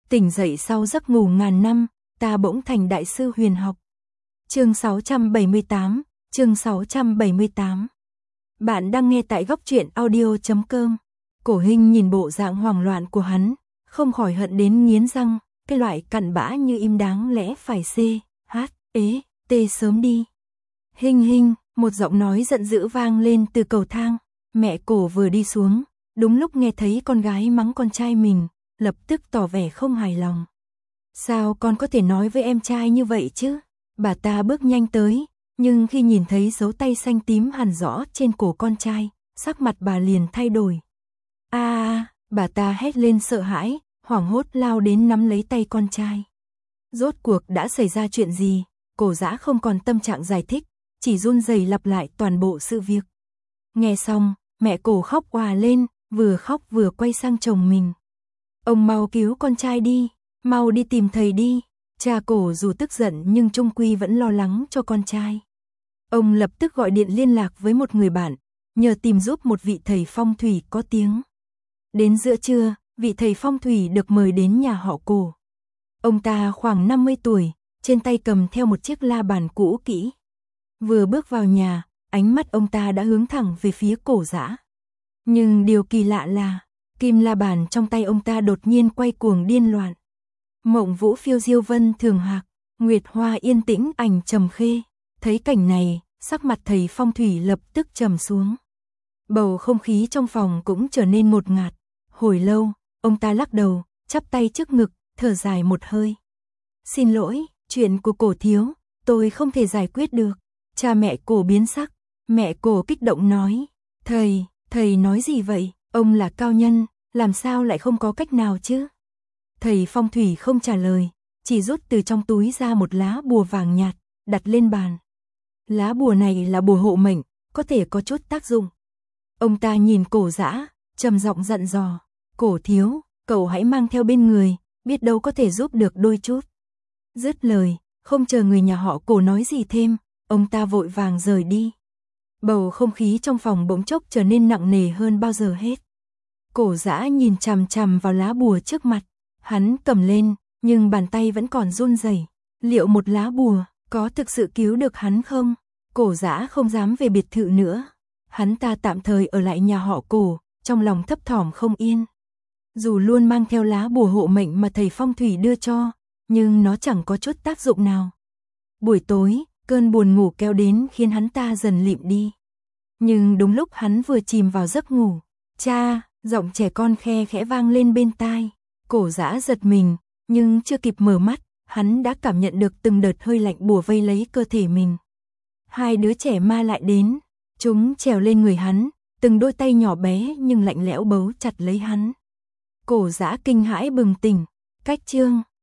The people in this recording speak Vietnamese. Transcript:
Tỉnh dậy sau giấc ngủ ngàn năm, ta bỗng thành đại sư huyền học. Chương 678, chương 678. Bạn đang nghe tại góc truyện audio.com. Cổ Hinh nhìn bộ dạng hoảng loạn của hắn, không khỏi hận đến nghiến răng, cái loại cặn bã như im đáng lẽ phải tê sớm đi. Hinh, một giọng nói giận dữ vang lên từ cầu thang, mẹ Cổ vừa đi xuống, đúng lúc nghe thấy con gái mắng con trai mình, lập tức tỏ vẻ không hài lòng. Sao con có thể nói với em trai như vậy chứ? Bà ta bước nhanh tới, nhưng khi nhìn thấy dấu tay xanh tím hằn rõ trên cổ con trai, sắc mặt bà liền thay đổi. Bà ta hét lên sợ hãi, hoảng hốt lao đến nắm lấy tay con trai. Rốt cuộc đã xảy ra chuyện gì? Cổ Dã không còn tâm trạng giải thích, chỉ run rẩy lặp lại toàn bộ sự việc. Nghe xong, mẹ Cổ khóc òa lên, vừa khóc vừa quay sang chồng mình. Ông mau cứu con trai đi, mau đi tìm thầy đi. Cha Cổ dù tức giận nhưng chung quy vẫn lo lắng cho con trai. Ông lập tức gọi điện liên lạc với một người bạn, nhờ tìm giúp một vị thầy phong thủy có tiếng. Đến giữa trưa, vị thầy phong thủy được mời đến nhà họ Cổ. Ông ta khoảng 50 tuổi, trên tay cầm theo một chiếc la bàn cũ kỹ. Vừa bước vào nhà, ánh mắt ông ta đã hướng thẳng về phía Cổ Dã. Nhưng điều kỳ lạ là, kim la bàn trong tay ông ta đột nhiên quay cuồng điên loạn. Mộng vũ phiêu diêu vân thường hạc, nguyệt hoa yên tĩnh ảnh trầm khê. Thấy cảnh này, sắc mặt thầy phong thủy lập tức trầm xuống. Bầu không khí trong phòng cũng trở nên ngột ngạt. Hồi lâu, ông ta lắc đầu, chắp tay trước ngực, thở dài một hơi. Xin lỗi, chuyện của Cổ thiếu, tôi không thể giải quyết được. Cha mẹ Cổ biến sắc, mẹ Cổ kích động nói. Thầy nói gì vậy? Ông là cao nhân, làm sao lại không có cách nào chứ? Thầy phong thủy không trả lời, chỉ rút từ trong túi ra một lá bùa vàng nhạt, đặt lên bàn. Lá bùa này là bùa hộ mệnh, có thể có chút tác dụng. Ông ta nhìn Cổ Dã, trầm giọng dặn dò. Cổ thiếu, cậu hãy mang theo bên người, biết đâu có thể giúp được đôi chút. Dứt lời, không chờ người nhà họ Cổ nói gì thêm, ông ta vội vàng rời đi. Bầu không khí trong phòng bỗng chốc trở nên nặng nề hơn bao giờ hết. Cổ Dã nhìn chằm chằm vào lá bùa trước mặt, hắn cầm lên, nhưng bàn tay vẫn còn run rẩy. Liệu một lá bùa có thực sự cứu được hắn không? Cổ Dã không dám về biệt thự nữa. Hắn ta tạm thời ở lại nhà họ Cổ, trong lòng thấp thỏm không yên. Dù luôn mang theo lá bùa hộ mệnh mà thầy phong thủy đưa cho, nhưng nó chẳng có chút tác dụng nào. Buổi tối, cơn buồn ngủ kéo đến khiến hắn ta dần lịm đi. Nhưng đúng lúc hắn vừa chìm vào giấc ngủ, cha, giọng trẻ con khe khẽ vang lên bên tai. Cổ Dã giật mình, nhưng chưa kịp mở mắt, hắn đã cảm nhận được từng đợt hơi lạnh bùa vây lấy cơ thể mình. Hai đứa trẻ ma lại đến, chúng trèo lên người hắn, từng đôi tay nhỏ bé nhưng lạnh lẽo bấu chặt lấy hắn. Cổ Dã kinh hãi bừng tỉnh, cách chương